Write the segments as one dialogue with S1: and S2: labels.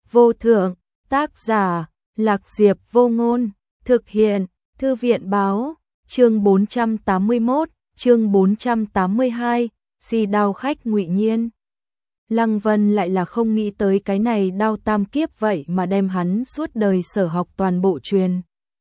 S1: vô thượng, tác giả, Lạc Diệp Vô Ngôn, thực hiện, Thư viện báo, chương 481, chương 482, Si Đao khách Ngụy Nhiên. Lăng Vân lại là không nghĩ tới cái này đao tam kiếp vậy mà đem hắn suốt đời sở học toàn bộ truyền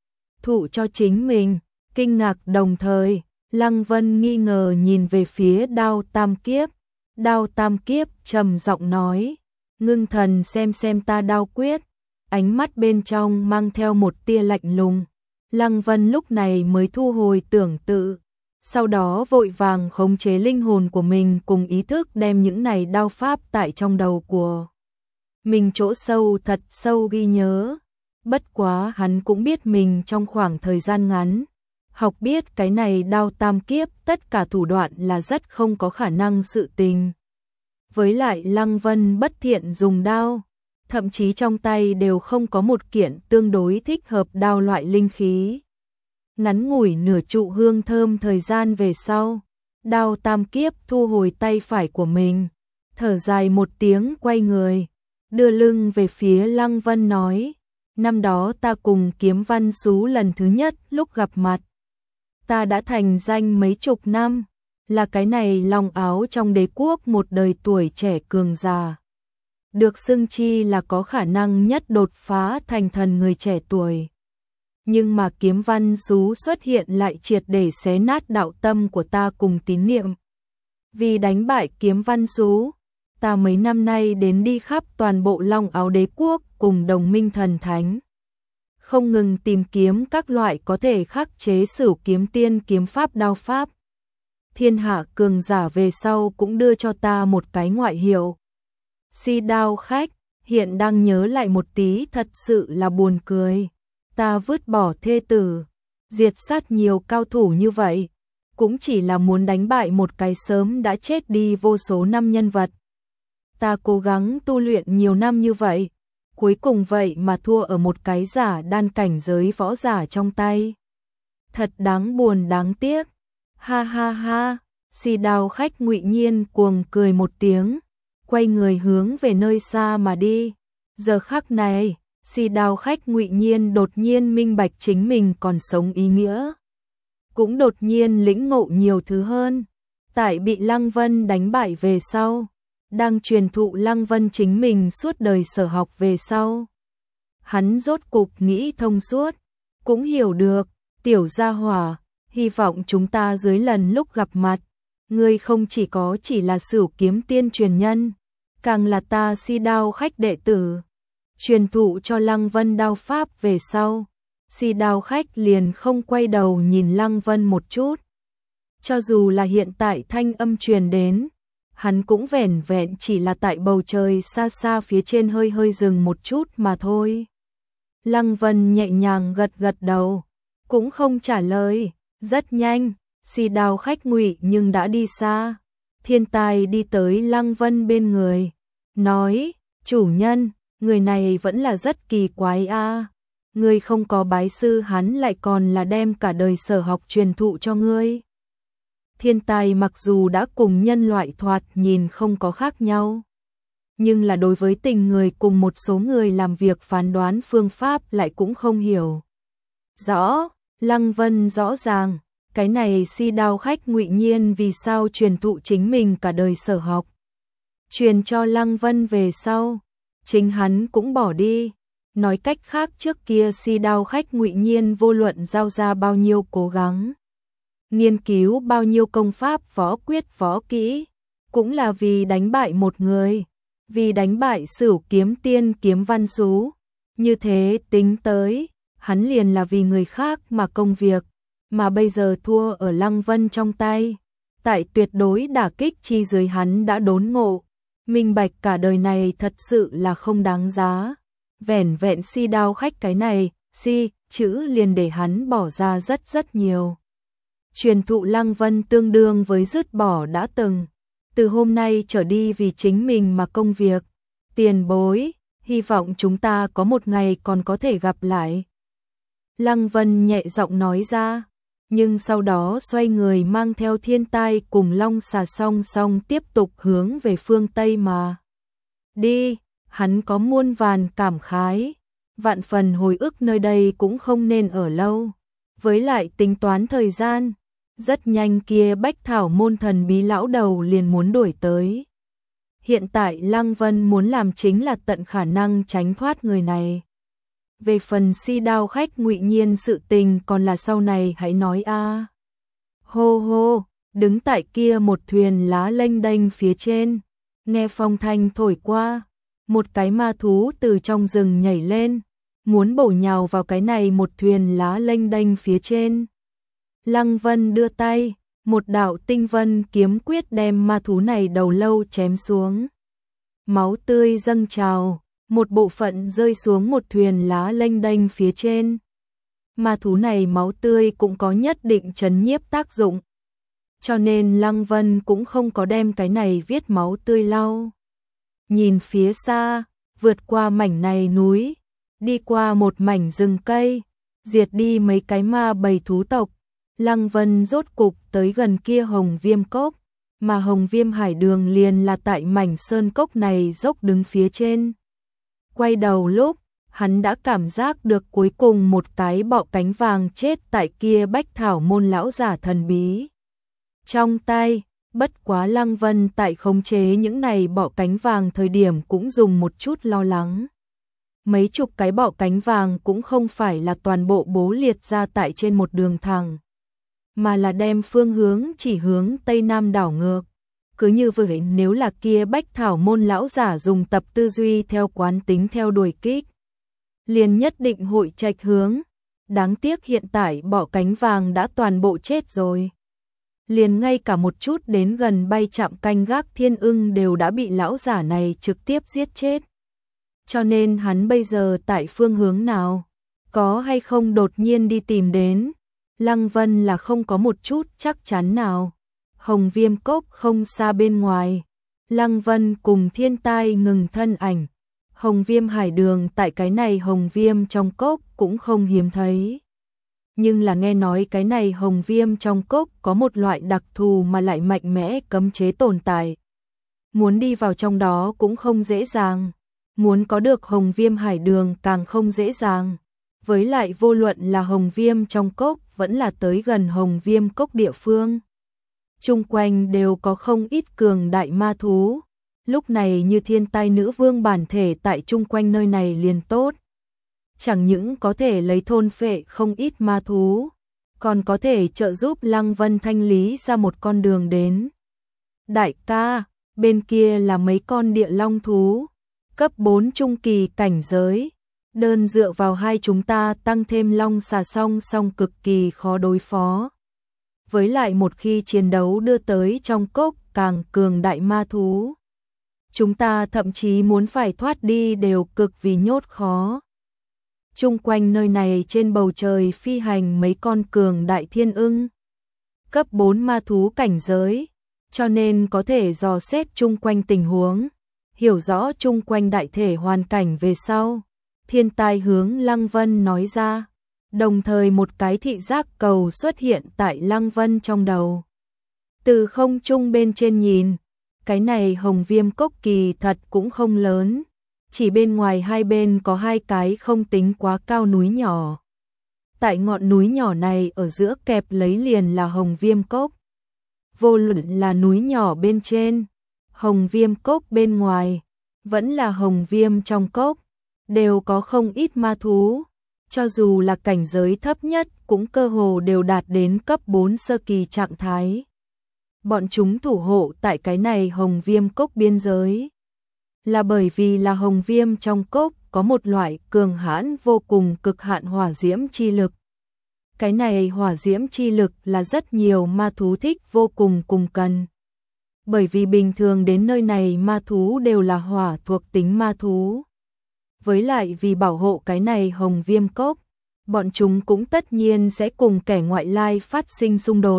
S1: thụ cho chính mình, kinh ngạc đồng thời, Lăng Vân nghi ngờ nhìn về phía đao tam kiếp. Đao tam kiếp trầm giọng nói, ngưng thần xem ta đao quyết, ánh mắt bên trong mang theo một tia lạnh lùng. Lăng Vân lúc này mới thu hồi tưởng tự, sau đó vội vàng khống chế linh hồn của mình cùng ý thức đem những này đao pháp tại trong đầu của mình chỗ sâu thật sâu ghi nhớ. Bất quá hắn cũng biết mình trong khoảng thời gian ngắn học biết cái này đao tam kiếp tất cả thủ đoạn là rất không có khả năng sự tình. Với lại Lăng Vân bất thiện dùng đao, thậm chí trong tay đều không có một kiện tương đối thích hợp đao loại linh khí. Ngắn ngủi nửa trụ hương thơm thời gian về sau, đao tam kiếp thu hồi tay phải của mình, thở dài một tiếng quay người, đưa lưng về phía Lăng Vân nói, năm đó ta cùng Kiếm Văn Sú lần thứ nhất lúc gặp mặt, ta đã thành danh mấy chục năm, là cái này long áo trong đế quốc một đời tuổi trẻ cường già. Được xưng chi là có khả năng nhất đột phá thành thần người trẻ tuổi. Nhưng mà Kiếm Văn Sú xuất hiện lại triệt để xé nát đạo tâm của ta cùng tín niệm. Vì đánh bại Kiếm Văn Sú, ta mấy năm nay đến đi khắp toàn bộ long áo đế quốc cùng đồng minh thần thánh. Không ngừng tìm kiếm các loại có thể khắc chế Sửu kiếm tiên kiếm pháp đao pháp. Thiên hạ cường giả về sau cũng đưa cho ta một cái ngoại hiệu. Si đao khách, hiện đang nhớ lại một tí thật sự là buồn cười. Ta vứt bỏ thê tử, diệt sát nhiều cao thủ như vậy, cũng chỉ là muốn đánh bại một cái sớm đã chết đi vô số năm nhân vật. Ta cố gắng tu luyện nhiều năm như vậy, cuối cùng vậy mà thua ở một cái giả đan cảnh giới võ giả trong tay. Thật đáng buồn đáng tiếc. Ha ha ha, Si đao khách Ngụy Nhiên cuồng cười một tiếng, quay người hướng về nơi xa mà đi. Giờ khắc này, Si đao khách Ngụy Nhiên đột nhiên minh bạch chính mình còn sống ý nghĩa. Cũng đột nhiên lĩnh ngộ nhiều thứ hơn. Tại bị Lăng Vân đánh bại về sau, đang truyền thụ Lăng Vân chính mình suốt đời sở học về sau. Hắn rốt cục nghĩ thông suốt, cũng hiểu được, tiểu gia hỏa, hy vọng chúng ta dưới lần lúc gặp mặt, ngươi không chỉ là Sửu kiếm tiên truyền nhân, càng là ta Si đao khách đệ tử. Truyền thụ cho Lăng Vân đao pháp về sau, Si đao khách liền không quay đầu nhìn Lăng Vân một chút. Cho dù là hiện tại thanh âm truyền đến, hắn cũng vẻn vẹn chỉ là tại bầu trời xa xa phía trên hơi hơi dừng một chút mà thôi. Lăng Vân nhẹ nhàng gật gật đầu, cũng không trả lời. Rất nhanh, Si đao khách Ngụy nhưng đã đi xa. Thiên Tài đi tới Lăng Vân bên người, nói, chủ nhân, người này vẫn là rất kỳ quái a. Ngươi không có bái sư hắn lại còn là đem cả đời sở học truyền thụ cho ngươi. Thiên Tài mặc dù đã cùng nhân loại thoạt nhìn không có khác nhau, nhưng là đối với tình người cùng một số người làm việc phán đoán phương pháp lại cũng không hiểu rõ. Lăng Vân rõ ràng, cái này Si đao khách Ngụy Nhiên vì sao truyền thụ chính mình cả đời sở học. Truyền cho Lăng Vân về sau, chính hắn cũng bỏ đi. Nói cách khác trước kia Si đao khách Ngụy Nhiên vô luận giao ra bao nhiêu cố gắng, nghiên cứu bao nhiêu công pháp võ quyết võ kỹ, cũng là vì đánh bại một người, vì đánh bại Sửu kiếm tiên Kiếm Văn Sú. Như thế tính tới, hắn liền là vì người khác mà công việc, mà bây giờ thua ở Lăng Vân trong tay. Tại tuyệt đối đả kích chi dưới hắn đã đốn ngộ, minh bạch cả đời này thật sự là không đáng giá. Vẻn vẹn Si đao khách cái này, Si, chữ liền để hắn bỏ ra rất nhiều. Truyền thụ Lăng Vân tương đương với dứt bỏ đã từng. Từ hôm nay trở đi vì chính mình mà công việc. Tiền bối, hy vọng chúng ta có một ngày còn có thể gặp lại. Lăng Vân nhẹ giọng nói ra, nhưng sau đó xoay người mang theo Thiên Tai cùng Long Xà song song tiếp tục hướng về phương Tây mà đi. hắn có muôn vàn cảm khái, vạn phần hồi ức nơi đây cũng không nên ở lâu. Với lại tính toán thời gian, rất nhanh kia Bách Thảo môn thần bí lão đầu liền muốn đuổi tới. Hiện tại Lăng Vân muốn làm chính là tận khả năng tránh thoát người này. Về phần Si Đao khách Ngụy Nhiên sự tình còn là sau này hãy nói a. Hô hô, đứng tại kia một thuyền lá lênh đênh phía trên, nghe phong thanh thổi qua, một cái ma thú từ trong rừng nhảy lên, muốn bổ nhào vào cái này một thuyền lá lênh đênh phía trên. Lăng Vân đưa tay, một đạo tinh vân kiếm quyết đem ma thú này đầu lâu chém xuống. Máu tươi dâng trào, một bộ phận rơi xuống một thuyền lá lênh đênh phía trên. Ma thú này máu tươi cũng có nhất định trấn nhiếp tác dụng, cho nên Lăng Vân cũng không có đem cái này viết máu tươi lau. Nhìn phía xa, vượt qua mảnh này núi, đi qua một mảnh rừng cây, diệt đi mấy cái ma bầy thú tộc, Lăng Vân rốt cục tới gần kia Hồng Viêm Cốc, mà Hồng Viêm Hải Đường liền là tại mảnh sơn cốc này dốc đứng phía trên. Quay đầu lúc, hắn đã cảm giác được cuối cùng một cái bọ cánh vàng chết tại kia Bách Thảo môn lão giả thần bí. Trong tay, bất quá Lăng Vân tại khống chế những này bọ cánh vàng thời điểm cũng dùng một chút lo lắng. Mấy chục cái bọ cánh vàng cũng không phải là toàn bộ bố liệt ra tại trên một đường thẳng, mà là đem phương hướng chỉ hướng Tây Nam đảo ngược. Cứ như vậy nếu là kia Bách Thảo môn lão giả dùng tập tư duy theo quán tính theo đuổi kích, liền nhất định hội trạch hướng. Đáng tiếc hiện tại bọ cánh vàng đã toàn bộ chết rồi. Liền ngay cả một chút đến gần bay chạm canh gác thiên ưng đều đã bị lão giả này trực tiếp giết chết. Cho nên hắn bây giờ tại phương hướng nào, có hay không đột nhiên đi tìm đến, Lăng Vân là không có một chút chắc chắn nào. Hồng Viêm Cốc không xa bên ngoài, Lăng Vân cùng Thiên Tai ngừng thân ảnh. Hồng Viêm Hải Đường tại cái này Hồng Viêm trong cốc cũng không hiếm thấy. Nhưng là nghe nói cái này Hồng Viêm trong cốc có một loại đặc thù mà lại mạnh mẽ cấm chế tồn tại. Muốn đi vào trong đó cũng không dễ dàng, muốn có được Hồng Viêm Hải Đường càng không dễ dàng. Với lại vô luận là Hồng Viêm trong cốc vẫn là tới gần Hồng Viêm Cốc địa phương, chung quanh đều có không ít cường đại ma thú. Lúc này như Thiên Tai nữ vương bản thể tại chung quanh nơi này liền tốt. Chẳng những có thể lấy thôn phệ không ít ma thú, còn có thể trợ giúp Lăng Vân thanh lý ra một con đường đến. Đại ca, bên kia là mấy con địa long thú, cấp 4 trung kỳ cảnh giới. Đơn dựa vào hai chúng ta tăng thêm long xà song song cực kỳ khó đối phó. Với lại một khi chiến đấu đưa tới trong cốc càng cường đại ma thú, chúng ta thậm chí muốn phải thoát đi đều cực vì nhốt khó. Chung quanh nơi này trên bầu trời phi hành mấy con cường đại thiên ưng, cấp 4 ma thú cảnh giới, cho nên có thể dò xét chung quanh tình huống, hiểu rõ chung quanh đại thể hoàn cảnh về sau. Thiên Tai hướng Lăng Vân nói ra, đồng thời một cái thị giác cầu xuất hiện tại Lăng Vân trong đầu. Từ không trung bên trên nhìn, cái này Hồng Viêm Cốc kỳ thật cũng không lớn, chỉ bên ngoài hai bên có hai cái không tính quá cao núi nhỏ. Tại ngọn núi nhỏ này ở giữa kẹp lấy liền là Hồng Viêm Cốc. Vô luận là núi nhỏ bên trên, Hồng Viêm Cốc bên ngoài, vẫn là Hồng Viêm trong cốc, đều có không ít ma thú, cho dù là cảnh giới thấp nhất cũng cơ hồ đều đạt đến cấp 4 sơ kỳ trạng thái. Bọn chúng thủ hộ tại cái này Hồng Viêm Cốc biên giới, là bởi vì là Hồng Viêm trong cốc có một loại cường hãn vô cùng cực hạn hỏa diễm chi lực. Cái này hỏa diễm chi lực là rất nhiều ma thú thích vô cùng cùng cần. Bởi vì bình thường đến nơi này ma thú đều là hỏa thuộc tính ma thú. Với lại vì bảo hộ cái này Hồng Viêm Cốc, bọn chúng cũng tất nhiên sẽ cùng kẻ ngoại lai phát sinh xung đột.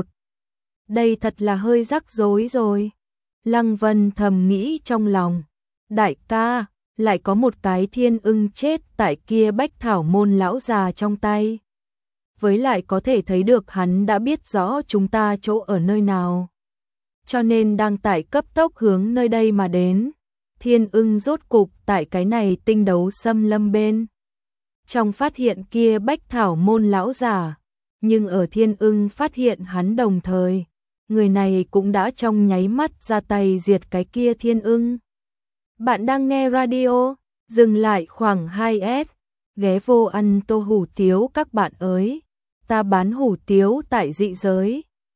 S1: Đây thật là hơi rắc rối rồi. Lăng Vân thầm nghĩ trong lòng. Đại ca, lại có một cái thiên ưng chết tại kia Bách Thảo môn lão già trong tay. Với lại có thể thấy được hắn đã biết rõ chúng ta chỗ ở nơi nào, cho nên đang tại cấp tốc hướng nơi đây mà đến. Thiên Ưng rốt cục tại cái này tinh đấu xâm lâm bên trong phát hiện kia Bách Thảo môn lão giả, nhưng ở Thiên Ưng phát hiện hắn đồng thời, người này cũng đã trong nháy mắt ra tay diệt cái kia Thiên Ưng. Bạn đang nghe radio, dừng lại khoảng 2S, ghé vô ăn tô hủ tiếu các bạn ơi, ta bán hủ tiếu tại dị giới.